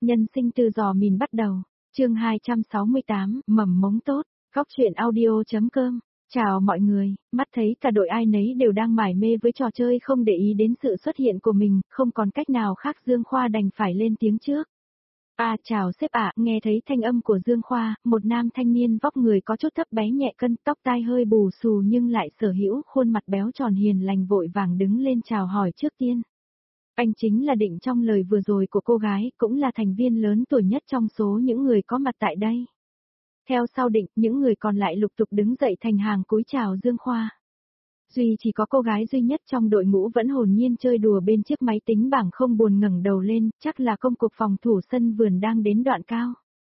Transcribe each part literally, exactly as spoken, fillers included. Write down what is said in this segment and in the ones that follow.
Nhân sinh từ giò mìn bắt đầu, chương hai trăm sáu mươi tám, mầm mống tốt, góc truyện audio.com. Chào mọi người, mắt thấy cả đội ai nấy đều đang mải mê với trò chơi không để ý đến sự xuất hiện của mình, không còn cách nào khác Dương Khoa đành phải lên tiếng trước. À chào sếp ạ, nghe thấy thanh âm của Dương Khoa, một nam thanh niên vóc người có chút thấp bé nhẹ cân, tóc tai hơi bù xù nhưng lại sở hữu khuôn mặt béo tròn hiền lành vội vàng đứng lên chào hỏi trước tiên. Anh chính là Định trong lời vừa rồi của cô gái, cũng là thành viên lớn tuổi nhất trong số những người có mặt tại đây. Theo sau Định, những người còn lại lục tục đứng dậy thành hàng cúi chào Dương Khoa. Duy chỉ có cô gái duy nhất trong đội ngũ vẫn hồn nhiên chơi đùa bên chiếc máy tính bảng không buồn ngẩng đầu lên, chắc là công cục phòng thủ sân vườn đang đến đoạn cao.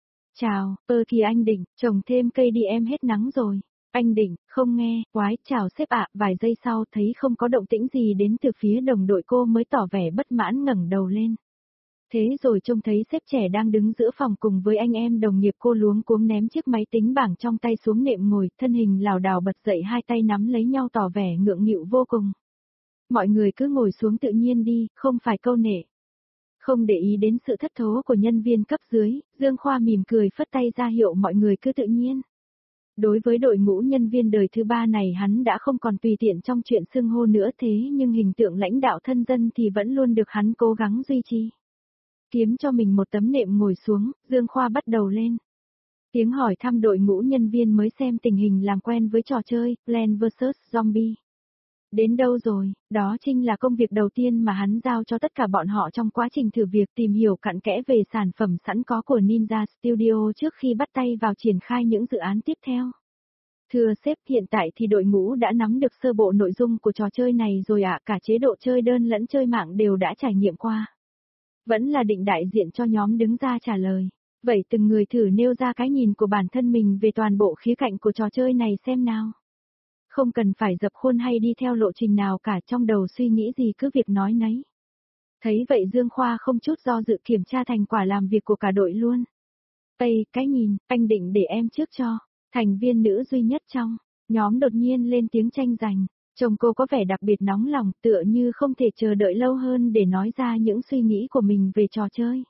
Chào, ơ kìa anh Định, trồng thêm cây đi em hết nắng rồi. Anh Định, không nghe, quái, chào sếp ạ, vài giây sau thấy không có động tĩnh gì đến từ phía đồng đội cô mới tỏ vẻ bất mãn ngẩng đầu lên. Thế rồi trông thấy sếp trẻ đang đứng giữa phòng cùng với anh em đồng nghiệp cô luống cuống ném chiếc máy tính bảng trong tay xuống nệm ngồi, thân hình lảo đảo bật dậy hai tay nắm lấy nhau tỏ vẻ ngượng nghịu vô cùng. Mọi người cứ ngồi xuống tự nhiên đi, không phải câu nệ. Không để ý đến sự thất thố của nhân viên cấp dưới, Dương Khoa mỉm cười phất tay ra hiệu mọi người cứ tự nhiên. Đối với đội ngũ nhân viên đời thứ ba này hắn đã không còn tùy tiện trong chuyện xưng hô nữa thế nhưng hình tượng lãnh đạo thân dân thì vẫn luôn được hắn cố gắng duy trì. Kiếm cho mình một tấm nệm ngồi xuống, Dương Khoa bắt đầu lên. Tiếng hỏi thăm đội ngũ nhân viên mới xem tình hình làm quen với trò chơi, Plants vs Zombie. Đến đâu rồi, đó chính là công việc đầu tiên mà hắn giao cho tất cả bọn họ trong quá trình thử việc tìm hiểu cặn kẽ về sản phẩm sẵn có của Ninja Studio trước khi bắt tay vào triển khai những dự án tiếp theo. Thưa sếp, hiện tại thì đội ngũ đã nắm được sơ bộ nội dung của trò chơi này rồi ạ, cả chế độ chơi đơn lẫn chơi mạng đều đã trải nghiệm qua. Vẫn là Định đại diện cho nhóm đứng ra trả lời. Vậy từng người thử nêu ra cái nhìn của bản thân mình về toàn bộ khía cạnh của trò chơi này xem nào. Không cần phải dập khuôn hay đi theo lộ trình nào cả, trong đầu suy nghĩ gì cứ việc nói nấy. Thấy vậy Dương Khoa không chút do dự kiểm tra thành quả làm việc của cả đội luôn. Ây, cái nhìn, anh Định để em trước cho. Thành viên nữ duy nhất trong nhóm đột nhiên lên tiếng tranh giành. Chồng cô có vẻ đặc biệt nóng lòng, tựa như không thể chờ đợi lâu hơn để nói ra những suy nghĩ của mình về trò chơi.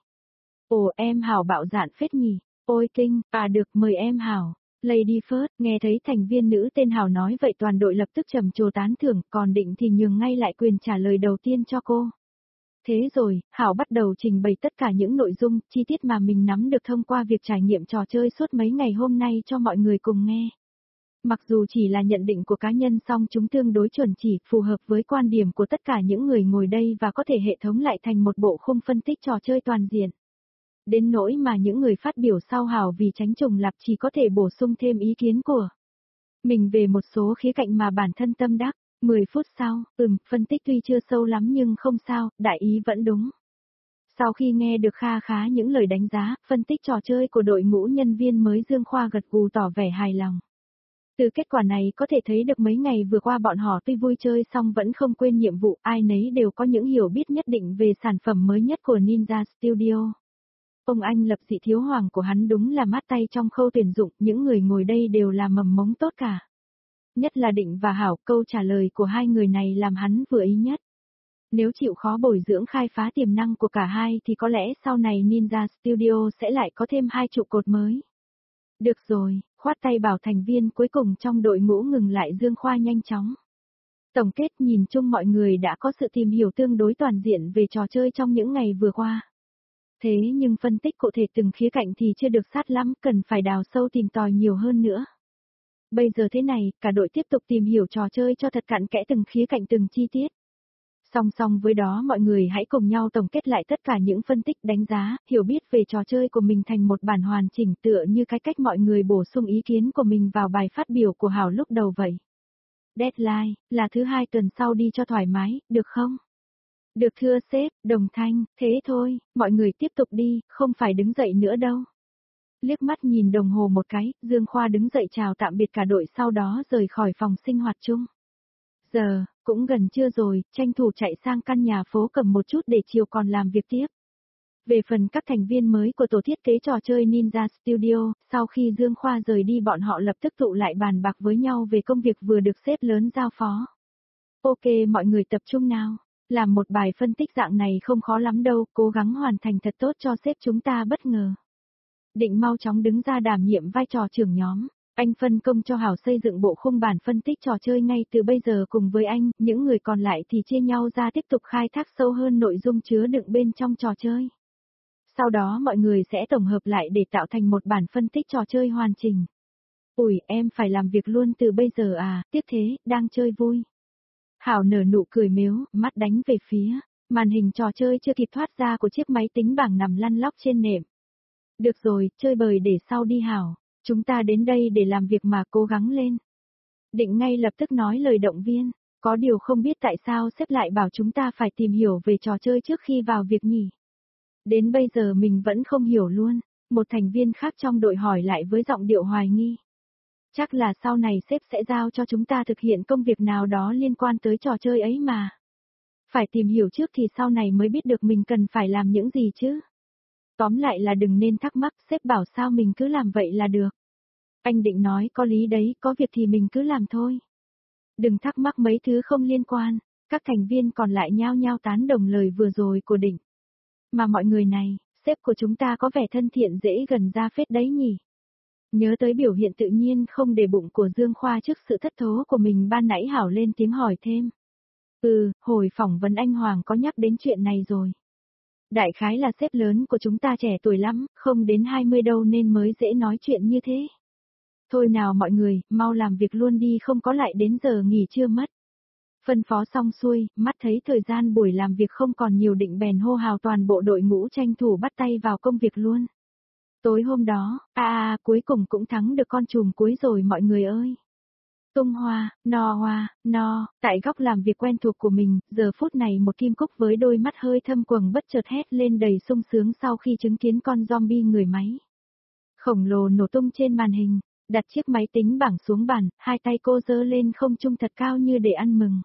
Ồ, em Hảo bạo dạn phết nhỉ. Ôi kinh, à được, mời em Hảo. Lady First, nghe thấy thành viên nữ tên Hảo nói vậy toàn đội lập tức trầm trồ tán thưởng, còn Định thì nhường ngay lại quyền trả lời đầu tiên cho cô. Thế rồi, Hảo bắt đầu trình bày tất cả những nội dung, chi tiết mà mình nắm được thông qua việc trải nghiệm trò chơi suốt mấy ngày hôm nay cho mọi người cùng nghe. Mặc dù chỉ là nhận định của cá nhân song chúng tương đối chuẩn chỉ, phù hợp với quan điểm của tất cả những người ngồi đây và có thể hệ thống lại thành một bộ khung phân tích trò chơi toàn diện. Đến nỗi mà những người phát biểu sau Hảo vì tránh trùng lặp chỉ có thể bổ sung thêm ý kiến của mình về một số khía cạnh mà bản thân tâm đắc. mười phút sau, ừm, phân tích tuy chưa sâu lắm nhưng không sao, đại ý vẫn đúng. Sau khi nghe được kha khá những lời đánh giá, phân tích trò chơi của đội ngũ nhân viên mới Dương Khoa gật gù tỏ vẻ hài lòng. Từ kết quả này có thể thấy được mấy ngày vừa qua bọn họ tuy vui chơi song vẫn không quên nhiệm vụ, ai nấy đều có những hiểu biết nhất định về sản phẩm mới nhất của Ninja Studio. Ông anh Lập Dị Thiếu Hoàng của hắn đúng là mát tay trong khâu tuyển dụng, những người ngồi đây đều là mầm mống tốt cả. Nhất là Định và Hảo, câu trả lời của hai người này làm hắn vừa ý nhất. Nếu chịu khó bồi dưỡng khai phá tiềm năng của cả hai thì có lẽ sau này Ninja Studio sẽ lại có thêm hai trụ cột mới. Được rồi, khoát tay bảo thành viên cuối cùng trong đội ngũ ngừng lại Dương Khoa nhanh chóng. Tổng kết nhìn chung mọi người đã có sự tìm hiểu tương đối toàn diện về trò chơi trong những ngày vừa qua. Thế nhưng phân tích cụ thể từng khía cạnh thì chưa được sát lắm, cần phải đào sâu tìm tòi nhiều hơn nữa. Bây giờ thế này, cả đội tiếp tục tìm hiểu trò chơi cho thật cặn kẽ từng khía cạnh từng chi tiết. Song song với đó mọi người hãy cùng nhau tổng kết lại tất cả những phân tích đánh giá, hiểu biết về trò chơi của mình thành một bản hoàn chỉnh tựa như cái cách mọi người bổ sung ý kiến của mình vào bài phát biểu của Hảo lúc đầu vậy. Deadline, là thứ hai tuần sau đi cho thoải mái, được không? Được thưa sếp, đồng thanh, thế thôi, mọi người tiếp tục đi, không phải đứng dậy nữa đâu. Liếc mắt nhìn đồng hồ một cái, Dương Khoa đứng dậy chào tạm biệt cả đội sau đó rời khỏi phòng sinh hoạt chung. Giờ, cũng gần trưa rồi, tranh thủ chạy sang căn nhà phố cầm một chút để chiều còn làm việc tiếp. Về phần các thành viên mới của tổ thiết kế trò chơi Ninja Studio, sau khi Dương Khoa rời đi bọn họ lập tức tụ lại bàn bạc với nhau về công việc vừa được sếp lớn giao phó. Ok mọi người tập trung nào. Làm một bài phân tích dạng này không khó lắm đâu, cố gắng hoàn thành thật tốt cho sếp chúng ta bất ngờ. Định mau chóng đứng ra đảm nhiệm vai trò trưởng nhóm. Anh phân công cho Hảo xây dựng bộ khung bản phân tích trò chơi ngay từ bây giờ cùng với anh, những người còn lại thì chia nhau ra tiếp tục khai thác sâu hơn nội dung chứa đựng bên trong trò chơi. Sau đó mọi người sẽ tổng hợp lại để tạo thành một bản phân tích trò chơi hoàn chỉnh. Ủi, em phải làm việc luôn từ bây giờ à, tiếp thế, đang chơi vui. Hảo nở nụ cười mếu, mắt đánh về phía, màn hình trò chơi chưa kịp thoát ra của chiếc máy tính bảng nằm lăn lóc trên nệm. Được rồi, chơi bời để sau đi Hảo, chúng ta đến đây để làm việc mà cố gắng lên. Định ngay lập tức nói lời động viên, có điều không biết tại sao sếp lại bảo chúng ta phải tìm hiểu về trò chơi trước khi vào việc nhỉ. Đến bây giờ mình vẫn không hiểu luôn, một thành viên khác trong đội hỏi lại với giọng điệu hoài nghi. Chắc là sau này sếp sẽ giao cho chúng ta thực hiện công việc nào đó liên quan tới trò chơi ấy mà. Phải tìm hiểu trước thì sau này mới biết được mình cần phải làm những gì chứ. Tóm lại là đừng nên thắc mắc, sếp bảo sao mình cứ làm vậy là được. Anh Định nói có lý đấy, có việc thì mình cứ làm thôi. Đừng thắc mắc mấy thứ không liên quan, các thành viên còn lại nhao nhao tán đồng lời vừa rồi của Định. Mà mọi người này, sếp của chúng ta có vẻ thân thiện dễ gần ra phết đấy nhỉ. Nhớ tới biểu hiện tự nhiên không để bụng của Dương Khoa trước sự thất thố của mình ban nãy Hảo lên tiếng hỏi thêm. Ừ, hồi phỏng vấn anh Hoàng có nhắc đến chuyện này rồi. Đại khái là sếp lớn của chúng ta trẻ tuổi lắm, không đến hai mươi đâu nên mới dễ nói chuyện như thế. Thôi nào mọi người, mau làm việc luôn đi không có lại đến giờ nghỉ trưa mất. Phân phó xong xuôi, mắt thấy thời gian buổi làm việc không còn nhiều Định bèn hô hào toàn bộ đội ngũ tranh thủ bắt tay vào công việc luôn. Tối hôm đó, a a cuối cùng cũng thắng được con trùm cuối rồi mọi người ơi. Tung hoa, no hoa, no, tại góc làm việc quen thuộc của mình, giờ phút này một Kim Cúc với đôi mắt hơi thâm quầng bất chợt hét lên đầy sung sướng sau khi chứng kiến con zombie người máy khổng lồ nổ tung trên màn hình, đặt chiếc máy tính bảng xuống bàn, hai tay cô giơ lên không trung thật cao như để ăn mừng.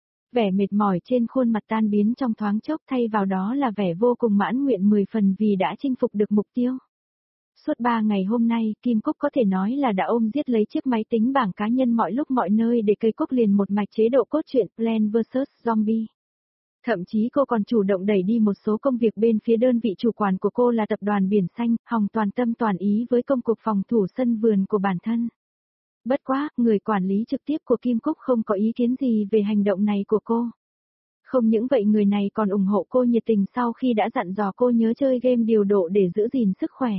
Vẻ mệt mỏi trên khuôn mặt tan biến trong thoáng chốc thay vào đó là vẻ vô cùng mãn nguyện mười phần vì đã chinh phục được mục tiêu. Suốt ba ngày hôm nay, Kim Cúc có thể nói là đã ôm giết lấy chiếc máy tính bảng cá nhân mọi lúc mọi nơi để cây cúc liền một mạch chế độ cốt truyện Plants versus. Zombie. Thậm chí cô còn chủ động đẩy đi một số công việc bên phía đơn vị chủ quản của cô là tập đoàn Biển Xanh, hòng toàn tâm toàn ý với công cuộc phòng thủ sân vườn của bản thân. Bất quá, người quản lý trực tiếp của Kim Cúc không có ý kiến gì về hành động này của cô. Không những vậy người này còn ủng hộ cô nhiệt tình sau khi đã dặn dò cô nhớ chơi game điều độ để giữ gìn sức khỏe.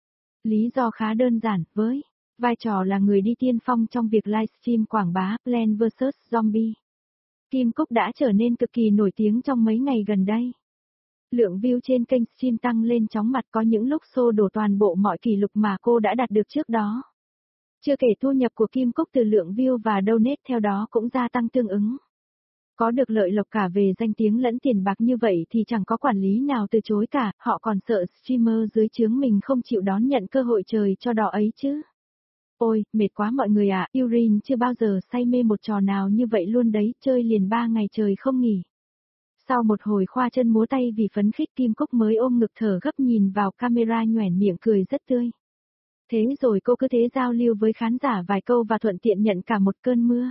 Lý do khá đơn giản, với vai trò là người đi tiên phong trong việc livestream quảng bá Plants versus. Zombie. Kim Cúc đã trở nên cực kỳ nổi tiếng trong mấy ngày gần đây. Lượng view trên kênh stream tăng lên chóng mặt có những lúc xô đổ toàn bộ mọi kỷ lục mà cô đã đạt được trước đó. Chưa kể thu nhập của Kim Cúc từ lượng view và donate theo đó cũng gia tăng tương ứng. Có được lợi lộc cả về danh tiếng lẫn tiền bạc như vậy thì chẳng có quản lý nào từ chối cả, họ còn sợ streamer dưới trướng mình không chịu đón nhận cơ hội trời cho đỏ ấy chứ. Ôi, mệt quá mọi người ạ, à, Urin chưa bao giờ say mê một trò nào như vậy luôn đấy, chơi liền ba ngày trời không nghỉ. Sau một hồi khoa chân múa tay vì phấn khích Kim Cúc mới ôm ngực thở gấp nhìn vào camera nhoẻn miệng cười rất tươi. Thế rồi cô cứ thế giao lưu với khán giả vài câu và thuận tiện nhận cả một cơn mưa.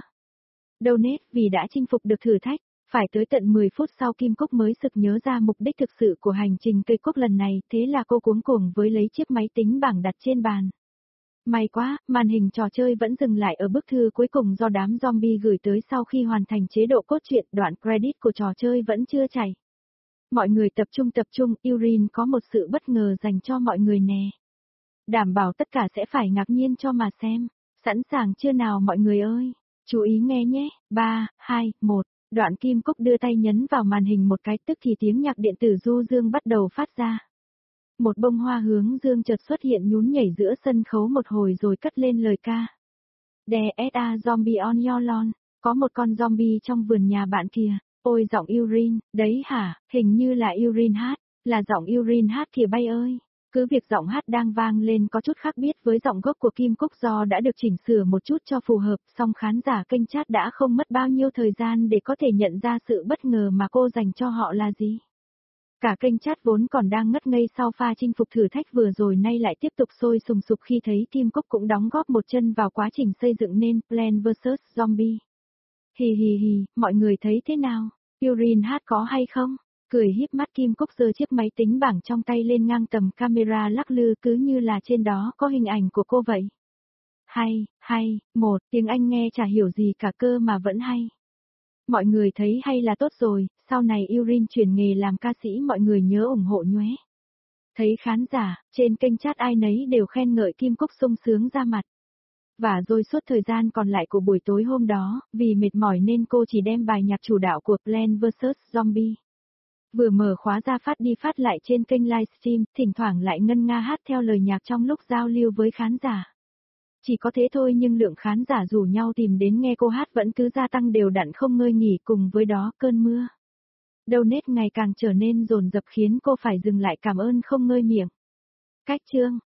Donate vì đã chinh phục được thử thách, phải tới tận mười phút sau Kim Cúc mới sực nhớ ra mục đích thực sự của hành trình cây cúc lần này, thế là cô cuống cuồng với lấy chiếc máy tính bảng đặt trên bàn. May quá, màn hình trò chơi vẫn dừng lại ở bức thư cuối cùng do đám zombie gửi tới sau khi hoàn thành chế độ cốt truyện, đoạn credit của trò chơi vẫn chưa chảy. Mọi người tập trung tập trung, Urin có một sự bất ngờ dành cho mọi người nè. Đảm bảo tất cả sẽ phải ngạc nhiên cho mà xem. Sẵn sàng chưa nào mọi người ơi? Chú ý nghe nhé, ba, hai, một, đoạn Kim Cúc đưa tay nhấn vào màn hình một cái tức thì tiếng nhạc điện tử du dương bắt đầu phát ra. Một bông hoa hướng dương chợt xuất hiện nhún nhảy giữa sân khấu một hồi rồi cất lên lời ca. There is a zombie on your lawn, có một con zombie trong vườn nhà bạn kìa, ôi giọng Urin, đấy hả, hình như là Urin hát, là giọng Urin hát kìa bay ơi. Cứ việc giọng hát đang vang lên có chút khác biệt với giọng gốc của Kim Cúc do đã được chỉnh sửa một chút cho phù hợp, song khán giả kênh chat đã không mất bao nhiêu thời gian để có thể nhận ra sự bất ngờ mà cô dành cho họ là gì. Cả kênh chat vốn còn đang ngất ngây sau pha chinh phục thử thách vừa rồi nay lại tiếp tục sôi sùng sục khi thấy Kim Cúc cũng đóng góp một chân vào quá trình xây dựng nên Plants versus. Zombie. Hì hì hì, mọi người thấy thế nào? Yurin hát có hay không? Cười híp mắt Kim Cúc giơ chiếc máy tính bảng trong tay lên ngang tầm camera lắc lư cứ như là trên đó có hình ảnh của cô vậy. Hay, hay, một, tiếng Anh nghe chả hiểu gì cả cơ mà vẫn hay. Mọi người thấy hay là tốt rồi, sau này Yurin chuyển nghề làm ca sĩ mọi người nhớ ủng hộ nhé. Thấy khán giả, trên kênh chat ai nấy đều khen ngợi Kim Cúc sung sướng ra mặt. Và rồi suốt thời gian còn lại của buổi tối hôm đó, vì mệt mỏi nên cô chỉ đem bài nhạc chủ đạo của Plants vs Zombie. Vừa mở khóa ra phát đi phát lại trên kênh livestream, thỉnh thoảng lại ngân nga hát theo lời nhạc trong lúc giao lưu với khán giả. Chỉ có thế thôi nhưng lượng khán giả rủ nhau tìm đến nghe cô hát vẫn cứ gia tăng đều đặn không ngơi nghỉ, cùng với đó cơn mưa donate ngày càng trở nên dồn dập khiến cô phải dừng lại cảm ơn không ngơi miệng. Cách chương